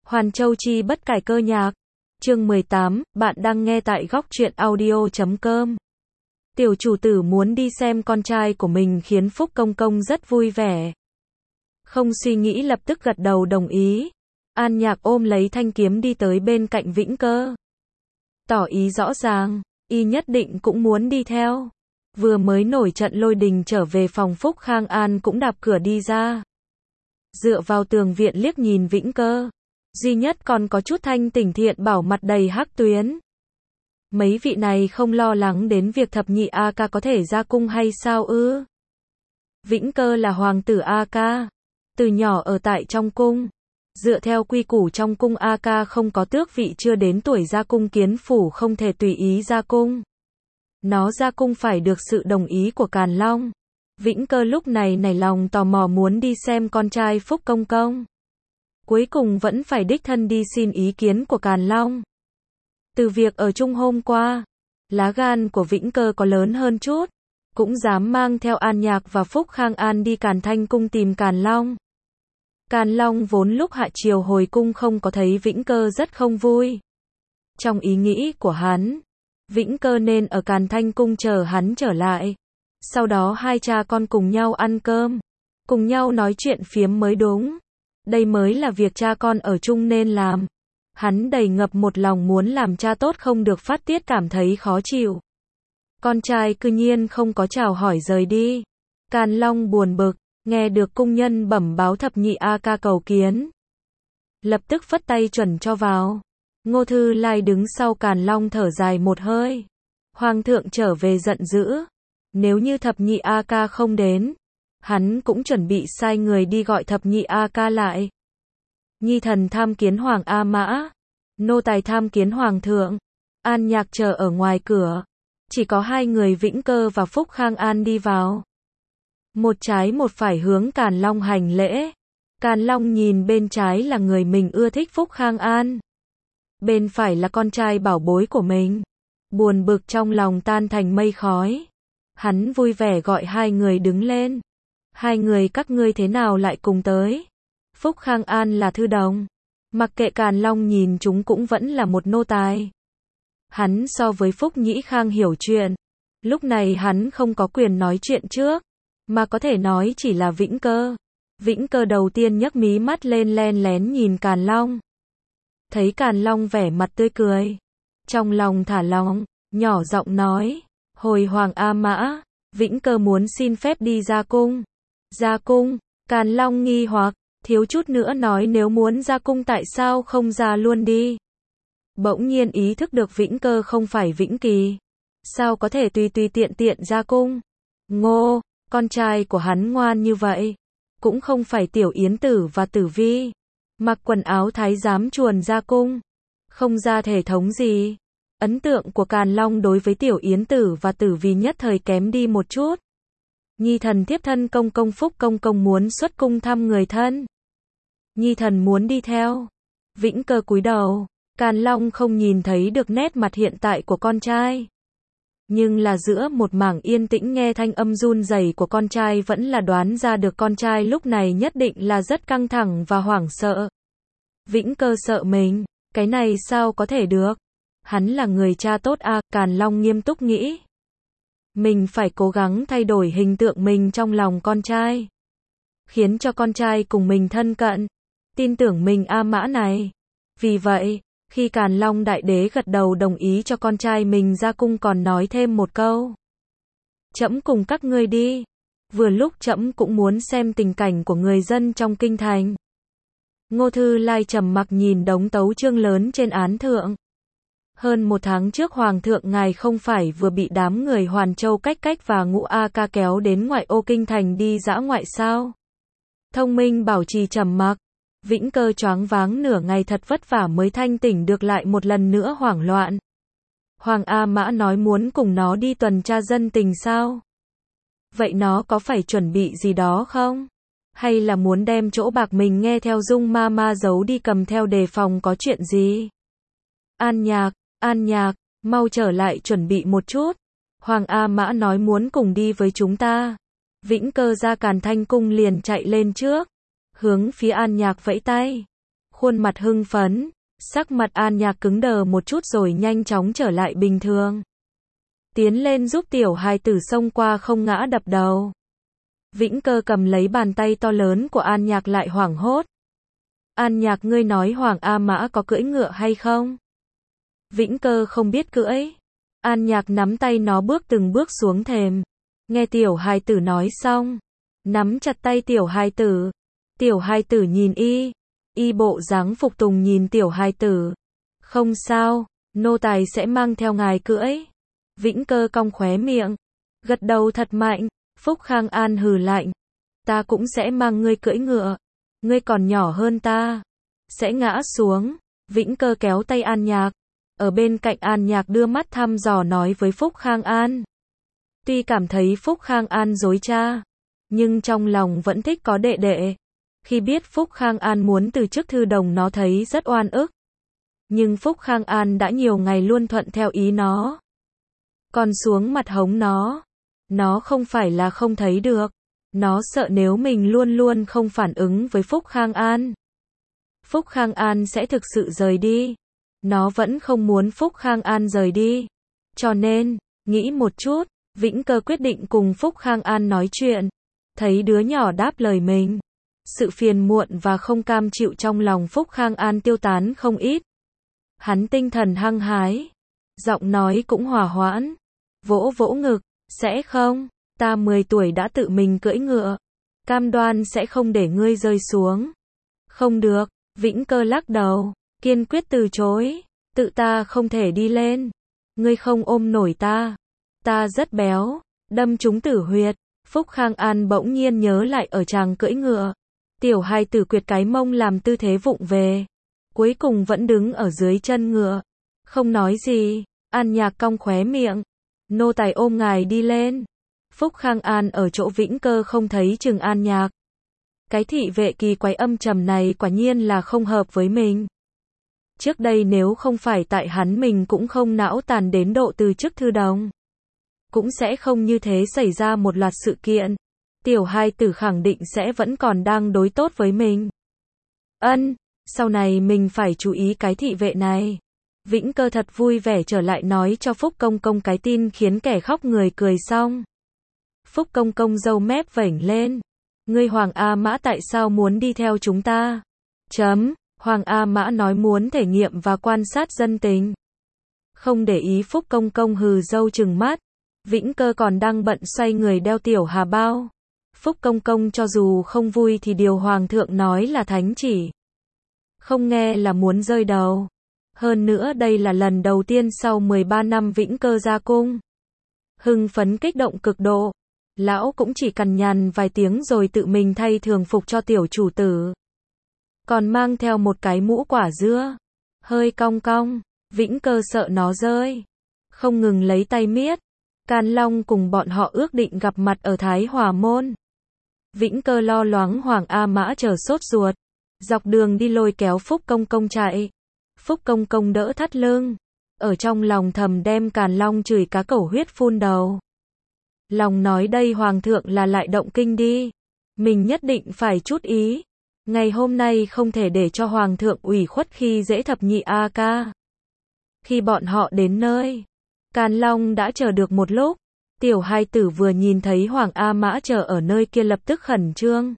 Hoàn Châu Chi bất cải cơ nhạc. Chương 18, bạn đang nghe tại góc truyện audio.com. Tiểu chủ tử muốn đi xem con trai của mình khiến Phúc Công Công rất vui vẻ. Không suy nghĩ lập tức gật đầu đồng ý. An Nhạc ôm lấy thanh kiếm đi tới bên cạnh Vĩnh Cơ. Tỏ ý rõ ràng, y nhất định cũng muốn đi theo. Vừa mới nổi trận lôi đình trở về phòng Phúc Khang An cũng đạp cửa đi ra. Dựa vào tường viện liếc nhìn Vĩnh Cơ. Duy nhất còn có chút thanh tỉnh thiện bảo mặt đầy hắc tuyến. Mấy vị này không lo lắng đến việc thập nhị A ca có thể ra cung hay sao ư? Vĩnh Cơ là hoàng tử A ca, từ nhỏ ở tại trong cung. Dựa theo quy củ trong cung A ca không có tước vị chưa đến tuổi ra cung kiến phủ không thể tùy ý ra cung. Nó ra cung phải được sự đồng ý của Càn Long. Vĩnh Cơ lúc này nảy lòng tò mò muốn đi xem con trai Phúc Công Công. Cuối cùng vẫn phải đích thân đi xin ý kiến của Càn Long. Từ việc ở chung hôm qua, lá gan của Vĩnh Cơ có lớn hơn chút, cũng dám mang theo An Nhạc và Phúc Khang An đi Càn Thanh cung tìm Càn Long. Càn Long vốn lúc hạ triều hồi cung không có thấy Vĩnh Cơ rất không vui. Trong ý nghĩ của hắn, Vĩnh Cơ nên ở Càn Thanh cung chờ hắn trở lại. Sau đó hai cha con cùng nhau ăn cơm, cùng nhau nói chuyện phiếm mới đúng. Đây mới là việc cha con ở chung nên làm. Hắn đầy ngập một lòng muốn làm cha tốt không được phát tiết cảm thấy khó chịu. Con trai cư nhiên không có chào hỏi rời đi. Càn Long buồn bực, nghe được cung nhân bẩm báo thập nhị A ca cầu kiến. Lập tức phất tay chuẩn cho vào. Ngô Thư Lai đứng sau Càn Long thở dài một hơi. Hoàng thượng trở về giận dữ. Nếu như thập nhị A ca không đến, hắn cũng chuẩn bị sai người đi gọi thập nhị A ca lại. Nhi thần tham kiến Hoàng A Mã, nô tài tham kiến Hoàng thượng. An Nhạc chờ ở ngoài cửa. Chỉ có hai người Vĩnh Cơ và Phúc Khang An đi vào. Một trái một phải hướng Càn Long hành lễ. Càn Long nhìn bên trái là người mình ưa thích Phúc Khang An. Bên phải là con trai bảo bối của mình. Buồn bực trong lòng tan thành mây khói. Hắn vui vẻ gọi hai người đứng lên. Hai người các ngươi thế nào lại cùng tới? Phúc Khang An là thư đồng. Mặc kệ Càn Long nhìn chúng cũng vẫn là một nô tài. Hắn so với Phúc Nhĩ Khang hiểu chuyện. Lúc này hắn không có quyền nói chuyện trước, mà có thể nói chỉ là Vĩnh Cơ. Vĩnh Cơ đầu tiên nhấc mí mắt lên len lén nhìn Càn Long. Thấy Càn Long vẻ mặt tươi cười. Trong lòng thả lỏng, nhỏ giọng nói. Hồi Hoàng A Mã, Vĩnh Cơ muốn xin phép đi ra cung. Ra cung, Càn Long nghi hoặc, thiếu chút nữa nói nếu muốn ra cung tại sao không ra luôn đi. Bỗng nhiên ý thức được Vĩnh Cơ không phải Vĩnh Kỳ. Sao có thể tùy tùy tiện tiện ra cung. Ngô, con trai của hắn ngoan như vậy. Cũng không phải Tiểu Yến Tử và Tử Vi. Mặc quần áo thái giám chuồn ra cung. Không ra thể thống gì. Ấn tượng của Càn Long đối với Tiểu Yến Tử và Tử Vi nhất thời kém đi một chút. Nhi thần thiếp thân công công Phúc Công Công muốn xuất cung thăm người thân. Nhi thần muốn đi theo. Vĩnh Cơ cúi đầu. Càn Long không nhìn thấy được nét mặt hiện tại của con trai. Nhưng là giữa một mảng yên tĩnh nghe thanh âm run rẩy của con trai vẫn là đoán ra được con trai lúc này nhất định là rất căng thẳng và hoảng sợ. Vĩnh Cơ sợ mình, cái này sao có thể được? Hắn là người cha tốt à, Càn Long nghiêm túc nghĩ. Mình phải cố gắng thay đổi hình tượng mình trong lòng con trai. Khiến cho con trai cùng mình thân cận. Tin tưởng mình A Mã này. Vì vậy, khi Càn Long đại đế gật đầu đồng ý cho con trai mình ra cung còn nói thêm một câu. Trẫm cùng các ngươi đi. Vừa lúc trẫm cũng muốn xem tình cảnh của người dân trong kinh thành. Ngô Thư Lai trầm mặc nhìn đống tấu chương lớn trên án thượng. Hơn một tháng trước Hoàng thượng ngài không phải vừa bị đám người Hoàn Châu Cách Cách và Ngũ A ca kéo đến ngoại ô kinh thành đi dã ngoại sao? Thông minh bảo trì trầm mặc. Vĩnh Cơ choáng váng nửa ngày thật vất vả mới thanh tỉnh được lại một lần nữa hoảng loạn. Hoàng A Mã nói muốn cùng nó đi tuần tra dân tình sao? Vậy nó có phải chuẩn bị gì đó không? Hay là muốn đem chỗ bạc mình nghe theo Dung ma ma giấu đi cầm theo đề phòng có chuyện gì? An Nhạc, mau trở lại chuẩn bị một chút. Hoàng A Mã nói muốn cùng đi với chúng ta. Vĩnh Cơ ra Càn Thanh cung liền chạy lên trước. Hướng phía An Nhạc vẫy tay. khuôn mặt hưng phấn, sắc mặt An Nhạc cứng đờ một chút rồi nhanh chóng trở lại bình thường. Tiến lên giúp tiểu hài tử xông qua không ngã đập đầu. Vĩnh Cơ cầm lấy bàn tay to lớn của An Nhạc lại hoảng hốt. An Nhạc, ngươi nói Hoàng A Mã có cưỡi ngựa hay không? Vĩnh Cơ không biết cưỡi. An Nhạc nắm tay nó bước từng bước xuống thềm. Nghe tiểu hài tử nói xong, nắm chặt tay tiểu hài tử. Tiểu hài tử nhìn y bộ dáng phục tùng nhìn tiểu hài tử. Không sao, nô tài sẽ mang theo ngài cưỡi. Vĩnh Cơ cong khóe miệng, gật đầu thật mạnh. Phúc Khang An hừ lạnh. Ta cũng sẽ mang ngươi cưỡi ngựa. Ngươi còn nhỏ hơn ta. Sẽ ngã xuống. Vĩnh Cơ kéo tay An Nhạc. Ở bên cạnh An Nhạc đưa mắt thăm dò nói với Phúc Khang An. Tuy cảm thấy Phúc Khang An dối cha, nhưng trong lòng vẫn thích có đệ đệ. Khi biết Phúc Khang An muốn từ chức thư đồng nó thấy rất oan ức. Nhưng Phúc Khang An đã nhiều ngày luôn thuận theo ý nó. Còn xuống mặt hống nó không phải là không thấy được. Nó sợ nếu mình luôn luôn không phản ứng với Phúc Khang An, Phúc Khang An sẽ thực sự rời đi. Nó vẫn không muốn Phúc Khang An rời đi. Cho nên, nghĩ một chút, Vĩnh Cơ quyết định cùng Phúc Khang An nói chuyện. Thấy đứa nhỏ đáp lời mình. Sự phiền muộn và không cam chịu trong lòng Phúc Khang An tiêu tán không ít. Hắn tinh thần hăng hái. Giọng nói cũng hòa hoãn. Vỗ vỗ ngực. Sẽ không, ta 10 tuổi đã tự mình cưỡi ngựa. Cam đoan sẽ không để ngươi rơi xuống. Không được, Vĩnh Cơ lắc đầu, kiên quyết từ chối. Tự ta không thể đi lên. Ngươi không ôm nổi ta. Ta rất béo, đâm trúng tử huyệt. Phúc Khang An bỗng nhiên nhớ lại ở chàng cưỡi ngựa. Tiểu hài tử quyệt cái mông làm tư thế vụng về. Cuối cùng vẫn đứng ở dưới chân ngựa. Không nói gì. An Nhạc cong khóe miệng. Nô tài ôm ngài đi lên. Phúc Khang An ở chỗ Vĩnh Cơ không thấy chừng An Nhạc. Cái thị vệ kỳ quái âm trầm này quả nhiên là không hợp với mình. Trước đây nếu không phải tại hắn mình cũng không não tàn đến độ từ chức thư đồng. Cũng sẽ không như thế xảy ra một loạt sự kiện. Tiểu hài tử khẳng định sẽ vẫn còn đang đối tốt với mình. Sau này mình phải chú ý cái thị vệ này. Vĩnh Cơ thật vui vẻ trở lại nói cho Phúc Công Công cái tin khiến kẻ khóc người cười xong. Phúc Công Công râu mép vểnh lên. Ngươi Hoàng A Mã tại sao muốn đi theo chúng ta? Hoàng A Mã nói muốn thể nghiệm và quan sát dân tình. Không để ý Phúc Công Công hừ râu trừng mắt. Vĩnh Cơ còn đang bận xoay người đeo tiểu hà bao. Phúc Công Công cho dù không vui thì điều Hoàng thượng nói là thánh chỉ. Không nghe là muốn rơi đầu. Hơn nữa đây là lần đầu tiên sau 13 năm Vĩnh Cơ ra cung. Hưng phấn kích động cực độ. Lão cũng chỉ cằn nhằn vài tiếng rồi tự mình thay thường phục cho tiểu chủ tử. Còn mang theo một cái mũ quả dưa. Hơi cong cong. Vĩnh Cơ sợ nó rơi. Không ngừng lấy tay miết. Càn Long cùng bọn họ ước định gặp mặt ở Thái Hòa Môn. Vĩnh Cơ lo loáng Hoàng A Mã chờ sốt ruột. Dọc đường đi lôi kéo Phúc Công Công chạy. Phúc Công Công đỡ thắt lưng. Ở trong lòng thầm đem Càn Long chửi cá cẩu huyết phun đầu. Lòng nói đây Hoàng thượng là lại động kinh đi. Mình nhất định phải chút ý. Ngày hôm nay không thể để cho Hoàng thượng ủy khuất khi dễ thập nhị A ca. Khi bọn họ đến nơi, Càn Long đã chờ được một lúc. Tiểu hai tử vừa nhìn thấy Hoàng A Mã chờ ở nơi kia lập tức khẩn trương.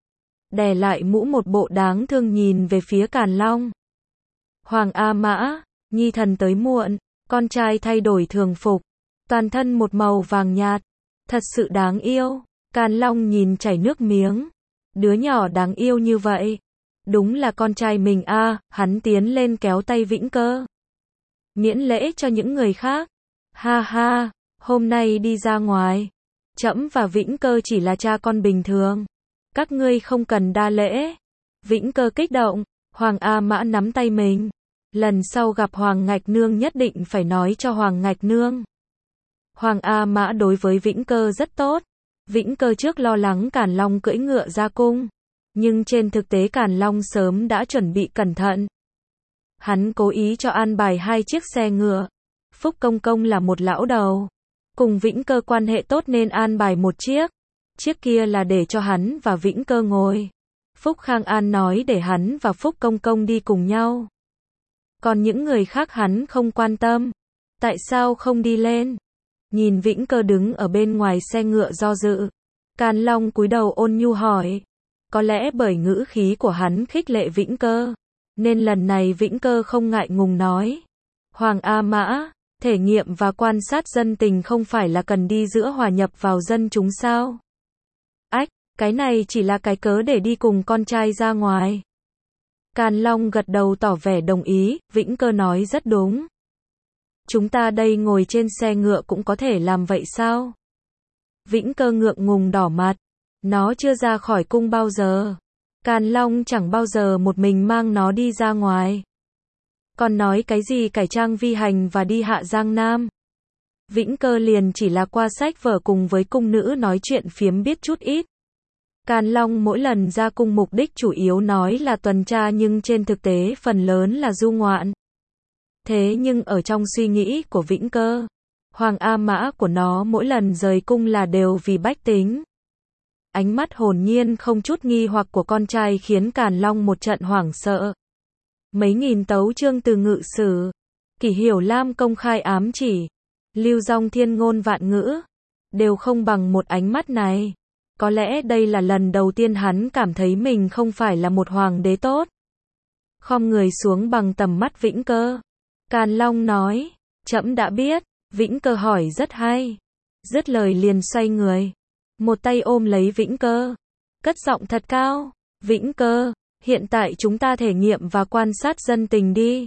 Đè lại mũ một bộ đáng thương nhìn về phía Càn Long. Hoàng A Mã, nhi thần tới muộn, con trai thay đổi thường phục, toàn thân một màu vàng nhạt, thật sự đáng yêu. Càn Long nhìn chảy nước miếng, đứa nhỏ đáng yêu như vậy, đúng là con trai mình a. Hắn tiến lên kéo tay Vĩnh Cơ, miễn lễ cho những người khác. Ha ha, hôm nay đi ra ngoài, trẫm và Vĩnh Cơ chỉ là cha con bình thường, các ngươi không cần đa lễ. Vĩnh Cơ kích động. Hoàng A Mã nắm tay mình. Lần sau gặp Hoàng Ngạch Nương nhất định phải nói cho Hoàng Ngạch Nương. Hoàng A Mã đối với Vĩnh Cơ rất tốt. Vĩnh Cơ trước lo lắng Càn Long cưỡi ngựa ra cung. Nhưng trên thực tế Càn Long sớm đã chuẩn bị cẩn thận. Hắn cố ý cho an bài 2 chiếc xe ngựa. Phúc Công Công là một lão đầu. Cùng Vĩnh Cơ quan hệ tốt nên an bài một chiếc. Chiếc kia là để cho hắn và Vĩnh Cơ ngồi. Phúc Khang An nói để hắn và Phúc Công Công đi cùng nhau. Còn những người khác hắn không quan tâm. Tại sao không đi lên? Nhìn Vĩnh Cơ đứng ở bên ngoài xe ngựa do dự. Càn Long cúi đầu ôn nhu hỏi. Có lẽ bởi ngữ khí của hắn khích lệ Vĩnh Cơ, nên lần này Vĩnh Cơ không ngại ngùng nói. Hoàng A Mã, thể nghiệm và quan sát dân tình không phải là cần đi giữa hòa nhập vào dân chúng sao? Ách, cái này chỉ là cái cớ để đi cùng con trai ra ngoài. Càn Long gật đầu tỏ vẻ đồng ý, Vĩnh Cơ nói rất đúng. Chúng ta đây ngồi trên xe ngựa cũng có thể làm vậy sao? Vĩnh Cơ ngượng ngùng đỏ mặt. Nó chưa ra khỏi cung bao giờ. Càn Long chẳng bao giờ một mình mang nó đi ra ngoài. Còn nói cái gì cải trang vi hành và đi hạ Giang Nam. Vĩnh Cơ liền chỉ là qua sách vở cùng với cung nữ nói chuyện phiếm biết chút ít. Càn Long mỗi lần ra cung mục đích chủ yếu nói là tuần tra nhưng trên thực tế phần lớn là du ngoạn. Thế nhưng ở trong suy nghĩ của Vĩnh Cơ, Hoàng A Mã của nó mỗi lần rời cung là đều vì bách tính. Ánh mắt hồn nhiên không chút nghi hoặc của con trai khiến Càn Long một trận hoảng sợ. Mấy nghìn tấu chương từ ngự sử, Kỷ Hiểu Lam công khai ám chỉ, Lưu Dong thiên ngôn vạn ngữ, đều không bằng một ánh mắt này. Có lẽ đây là lần đầu tiên hắn cảm thấy mình không phải là một hoàng đế tốt. Khom người xuống bằng tầm mắt Vĩnh Cơ. Càn Long nói, trẫm đã biết. Vĩnh Cơ hỏi rất hay. Dứt lời liền xoay người. Một tay ôm lấy Vĩnh Cơ. Cất giọng thật cao. Vĩnh Cơ, hiện tại chúng ta thể nghiệm và quan sát dân tình đi.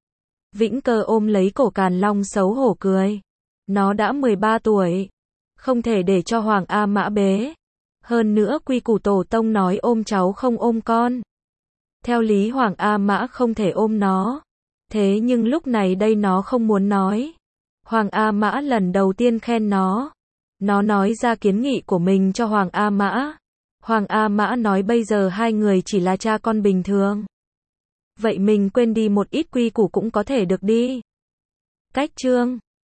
Vĩnh Cơ ôm lấy cổ Càn Long xấu hổ cười. Nó đã 13 tuổi. Không thể để cho Hoàng A Mã bế. Hơn nữa quy củ tổ tông nói ôm cháu không ôm con. Theo lý Hoàng A Mã không thể ôm nó. Thế nhưng lúc này đây nó không muốn nói. Hoàng A Mã lần đầu tiên khen nó. Nó nói ra kiến nghị của mình cho Hoàng A Mã. Hoàng A Mã nói bây giờ hai người chỉ là cha con bình thường. Vậy mình quên đi một ít quy củ cũng có thể được đi. Cách chương